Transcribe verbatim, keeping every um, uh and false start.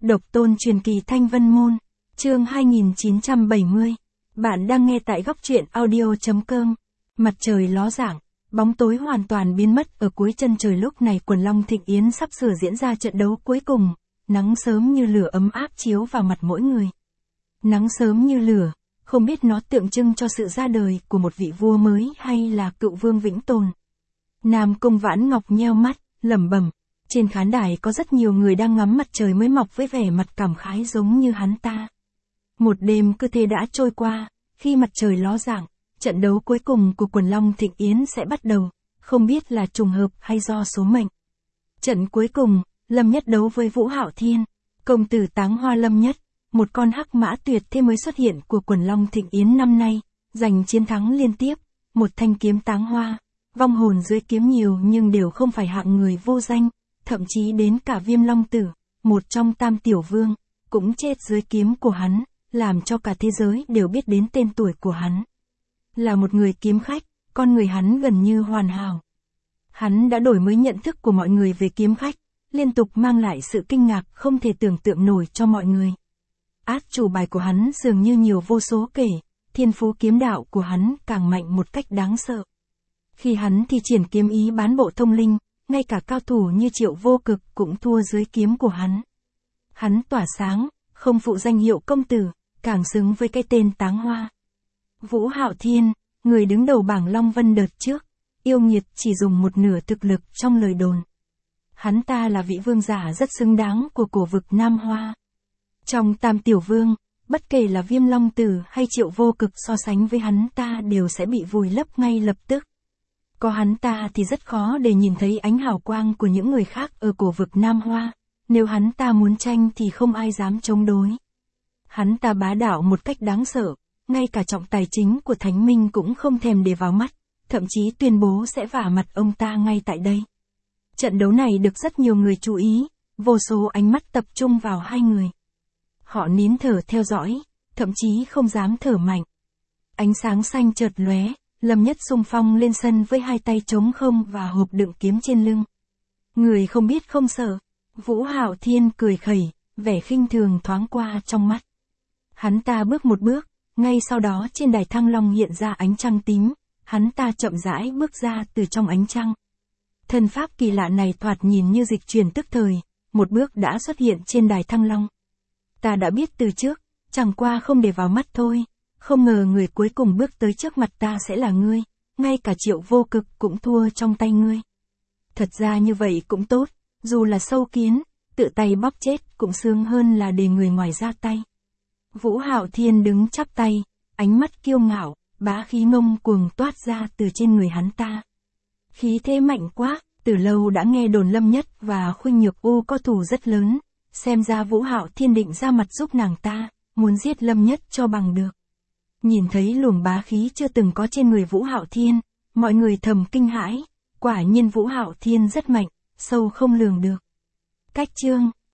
Độc tôn truyền kỳ Thanh Vân Môn, chương hai nghìn chín trăm bảy mươi. Bạn đang nghe tại góc truyện audio chấm com. Mặt trời ló dạng, bóng tối hoàn toàn biến mất ở cuối chân trời lúc này Quần Long Thịnh Yến sắp sửa diễn ra trận đấu cuối cùng. Nắng sớm như lửa ấm áp chiếu vào mặt mỗi người. Nắng sớm như lửa, không biết nó tượng trưng cho sự ra đời của một vị vua mới hay là cựu vương vĩnh tồn. Nam Cung Vãn Ngọc nheo mắt, lẩm bẩm. Trên khán đài có rất nhiều người đang ngắm mặt trời mới mọc với vẻ mặt cảm khái giống như hắn ta. Một đêm cứ thế đã trôi qua, khi mặt trời ló dạng, trận đấu cuối cùng của Quần Long Thịnh Yến sẽ bắt đầu, không biết là trùng hợp hay do số mệnh. Trận cuối cùng, Lâm Nhất đấu với Vũ Hạo Thiên, công tử Táng Hoa Lâm Nhất, một con hắc mã tuyệt thế mới xuất hiện của Quần Long Thịnh Yến năm nay, giành chiến thắng liên tiếp, một thanh kiếm Táng Hoa, vong hồn dưới kiếm nhiều nhưng đều không phải hạng người vô danh. Thậm chí đến cả Viêm Long Tử, một trong tam tiểu vương, cũng chết dưới kiếm của hắn, làm cho cả thế giới đều biết đến tên tuổi của hắn. Là một người kiếm khách, con người hắn gần như hoàn hảo. Hắn đã đổi mới nhận thức của mọi người về kiếm khách, liên tục mang lại sự kinh ngạc không thể tưởng tượng nổi cho mọi người. Át chủ bài của hắn dường như nhiều vô số kể, thiên phú kiếm đạo của hắn càng mạnh một cách đáng sợ. Khi hắn thi triển kiếm ý bán bộ thông linh, ngay cả cao thủ như Triệu Vô Cực cũng thua dưới kiếm của hắn. Hắn tỏa sáng, không phụ danh hiệu công tử, càng xứng với cái tên Táng Hoa. Vũ Hạo Thiên, người đứng đầu bảng Long Vân đợt trước, yêu nghiệt chỉ dùng một nửa thực lực trong lời đồn. Hắn ta là vị vương giả rất xứng đáng của cổ vực Nam Hoa. Trong tam tiểu vương, bất kể là Viêm Long Tử hay Triệu Vô Cực so sánh với hắn ta đều sẽ bị vùi lấp ngay lập tức. Có hắn ta thì rất khó để nhìn thấy ánh hào quang của những người khác ở cổ vực Nam Hoa, nếu hắn ta muốn tranh thì không ai dám chống đối. Hắn ta bá đạo một cách đáng sợ, ngay cả trọng tài chính của Thánh Minh cũng không thèm để vào mắt, thậm chí tuyên bố sẽ vả mặt ông ta ngay tại đây. Trận đấu này được rất nhiều người chú ý, vô số ánh mắt tập trung vào hai người. Họ nín thở theo dõi, thậm chí không dám thở mạnh. Ánh sáng xanh chợt lóe. Lâm Nhất xung phong lên sân với hai tay trống không và hộp đựng kiếm trên lưng. Người không biết không sợ. Vũ Hạo Thiên cười khẩy, vẻ khinh thường thoáng qua trong mắt. Hắn ta bước một bước, ngay sau đó trên đài Thăng Long hiện ra ánh trăng tím, hắn ta chậm rãi bước ra từ trong ánh trăng. Thân pháp kỳ lạ này thoạt nhìn như dịch chuyển tức thời, một bước đã xuất hiện trên đài Thăng Long. Ta đã biết từ trước, chẳng qua không để vào mắt thôi. Không ngờ người cuối cùng bước tới trước mặt ta sẽ là ngươi, ngay cả Triệu Vô Cực cũng thua trong tay ngươi. Thật ra như vậy cũng tốt, dù là sâu kiến, tự tay bóp chết cũng sướng hơn là để người ngoài ra tay. Vũ Hạo Thiên đứng chắp tay, ánh mắt kiêu ngạo, bá khí ngông cuồng toát ra từ trên người hắn ta. Khí thế mạnh quá, từ lâu đã nghe đồn Lâm Nhất và Khuynh Nhược U có thù rất lớn, xem ra Vũ Hạo Thiên định ra mặt giúp nàng ta, muốn giết Lâm Nhất cho bằng được. Nhìn thấy luồng bá khí chưa từng có trên người Vũ Hạo Thiên, mọi người thầm kinh hãi, quả nhiên Vũ Hạo Thiên rất mạnh, sâu không lường được. Cách chương